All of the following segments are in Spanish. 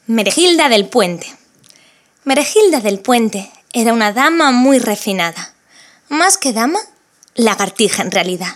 Meregilda del Puente. Meregilda del Puente era una dama muy refinada. Más que dama, lagartija en realidad.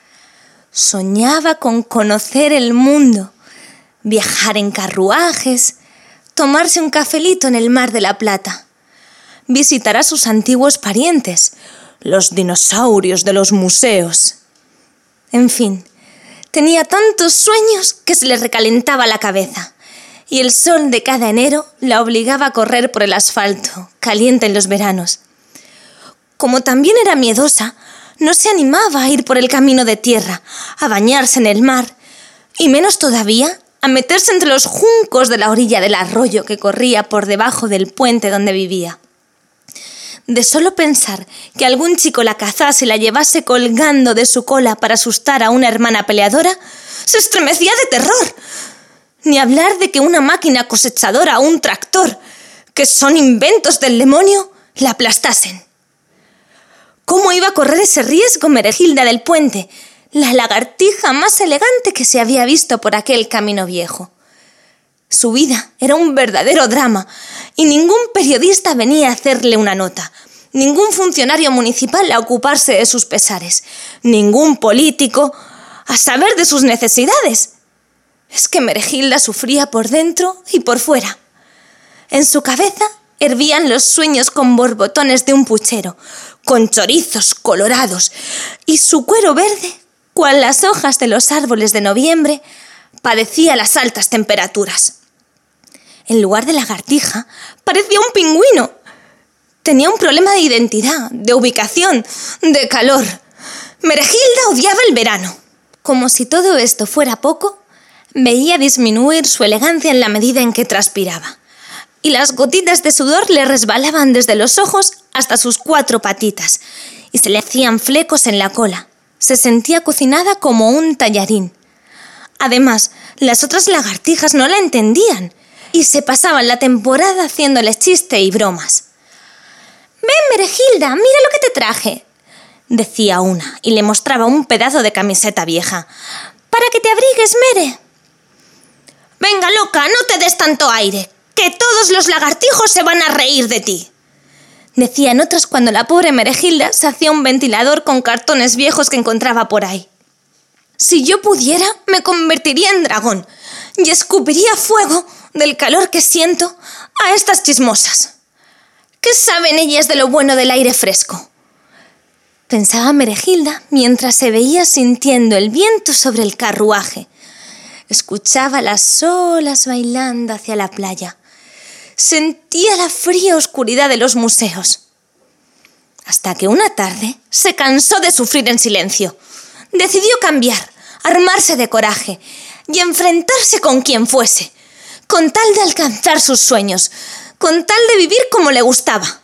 Soñaba con conocer el mundo, viajar en carruajes, tomarse un cafelito en el Mar de la Plata, visitar a sus antiguos parientes, los dinosaurios de los museos. En fin, tenía tantos sueños que se le recalentaba la cabeza, y el sol de cada enero la obligaba a correr por el asfalto, caliente en los veranos. Como también era miedosa, no se animaba a ir por el camino de tierra, a bañarse en el mar, y menos todavía a meterse entre los juncos de la orilla del arroyo que corría por debajo del puente donde vivía. De solo pensar que algún chico la cazase y la llevase colgando de su cola para asustar a una hermana peleadora, se estremecía de terror. Ni hablar de que una máquina cosechadora o un tractor, que son inventos del demonio, la aplastasen. ¿Cómo iba a correr ese riesgo Meregilda del Puente, la lagartija más elegante que se había visto por aquel camino viejo? Su vida era un verdadero drama y ningún periodista venía a hacerle una nota, ningún funcionario municipal a ocuparse de sus pesares, ningún político a saber de sus necesidades. Es que Meregilda sufría por dentro y por fuera. En su cabeza hervían los sueños con borbotones de un puchero, con chorizos colorados, y su cuero verde, cual las hojas de los árboles de noviembre, padecía las altas temperaturas. En lugar de lagartija, parecía un pingüino. Tenía un problema de identidad, de ubicación, de calor. Meregilda odiaba el verano. Como si todo esto fuera poco, veía disminuir su elegancia en la medida en que transpiraba, y las gotitas de sudor le resbalaban desde los ojos hasta sus 4 patitas, y se le hacían flecos en la cola. Se sentía cocinada como un tallarín. Además, las otras lagartijas no la entendían, y se pasaban la temporada haciéndoles chiste y bromas. «Ven, Meregilda, mira lo que te traje», decía una, y le mostraba un pedazo de camiseta vieja. «Para que te abrigues, Mere». «Venga, loca, no te des tanto aire, que todos los lagartijos se van a reír de ti», decían otras cuando la pobre Meregilda se hacía un ventilador con cartones viejos que encontraba por ahí. «Si yo pudiera, me convertiría en dragón y escupiría fuego del calor que siento a estas chismosas. ¿Qué saben ellas de lo bueno del aire fresco?», pensaba Meregilda mientras se veía sintiendo el viento sobre el carruaje. Escuchaba las olas bailando hacia la playa. Sentía la fría oscuridad de los museos. Hasta que una tarde se cansó de sufrir en silencio. Decidió cambiar, armarse de coraje y enfrentarse con quien fuese, con tal de alcanzar sus sueños, con tal de vivir como le gustaba.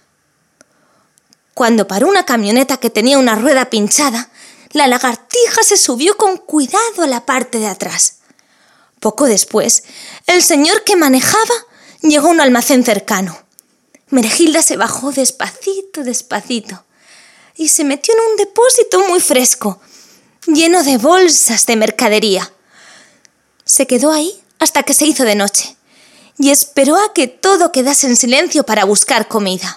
Cuando paró una camioneta que tenía una rueda pinchada, la lagartija se subió con cuidado a la parte de atrás. Poco después, el señor que manejaba llegó a un almacén cercano. Meregilda se bajó despacito, despacito, y se metió en un depósito muy fresco, lleno de bolsas de mercadería. Se quedó ahí hasta que se hizo de noche, y esperó a que todo quedase en silencio para buscar comida.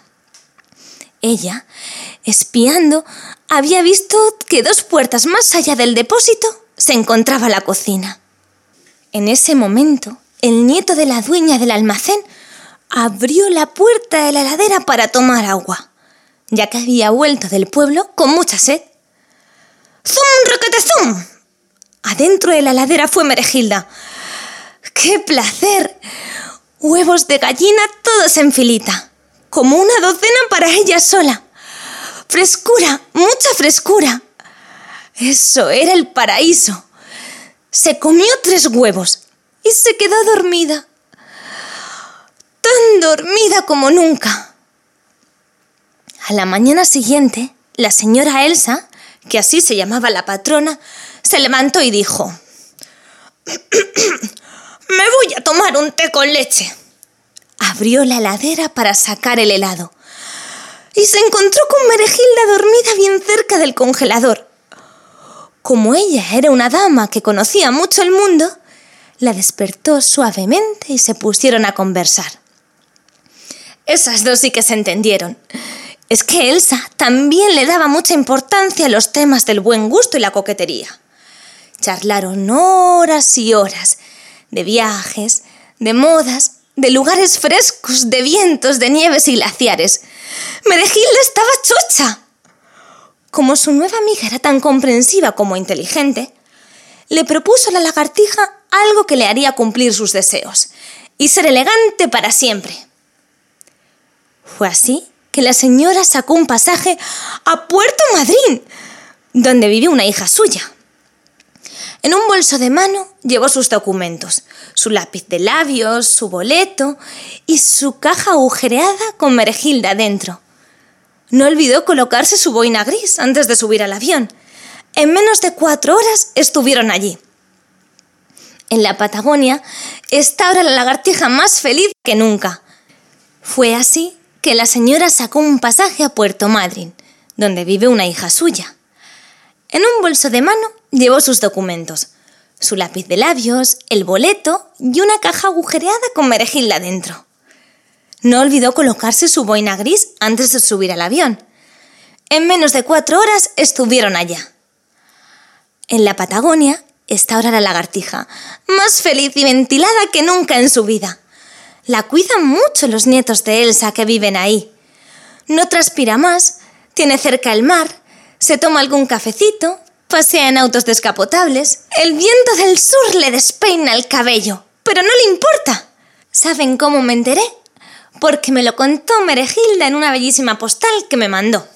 Ella, espiando, había visto que 2 puertas más allá del depósito se encontraba la cocina. En ese momento, el nieto de la dueña del almacén abrió la puerta de la heladera para tomar agua, ya que había vuelto del pueblo con mucha sed. ¡Zum, requete, zum! Adentro de la heladera fue Meregilda. ¡Qué placer! Huevos de gallina todos en filita, como una docena para ella sola. Frescura, mucha frescura. Eso era el paraíso. Se comió 3 huevos y se quedó dormida. Tan dormida como nunca. A la mañana siguiente, la señora Elsa, que así se llamaba la patrona, se levantó y dijo: «Me voy a tomar un té con leche». Abrió la heladera para sacar el helado y se encontró con Meregilda dormida bien cerca del congelador. Como ella era una dama que conocía mucho el mundo, La despertó suavemente y se pusieron a conversar. Esas dos sí que se entendieron. Es que Elsa también le daba mucha importancia a los temas del buen gusto y la coquetería. Charlaron horas y horas de viajes, de modas, de lugares frescos, de vientos, de nieves y glaciares. Meregilda estaba chocha. Como su nueva amiga era tan comprensiva como inteligente, le propuso a la lagartija algo que le haría cumplir sus deseos y ser elegante para siempre. Fue así que la señora sacó un pasaje a Puerto Madryn, donde vivía una hija suya. En un bolso de mano llevó sus documentos, su lápiz de labios, su boleto y su caja agujereada con Meregilda dentro. No olvidó colocarse su boina gris antes de subir al avión. En menos de 4 horas estuvieron allí. En la Patagonia está ahora la lagartija más feliz que nunca. Fue así que la señora sacó un pasaje a Puerto Madryn, donde vive una hija suya. En un bolso de mano llevó sus documentos, su lápiz de labios, el boleto y una caja agujereada con Meregilda dentro. No olvidó colocarse su boina gris antes de subir al avión. En menos de 4 horas estuvieron allá. En la Patagonia está ahora la lagartija, más feliz y ventilada que nunca en su vida. La cuidan mucho los nietos de Elsa que viven ahí. No transpira más, tiene cerca el mar, se toma algún cafecito, pasea en autos descapotables. El viento del sur le despeina el cabello, pero no le importa. ¿Saben cómo me enteré? Porque me lo contó Meregilda en una bellísima postal que me mandó.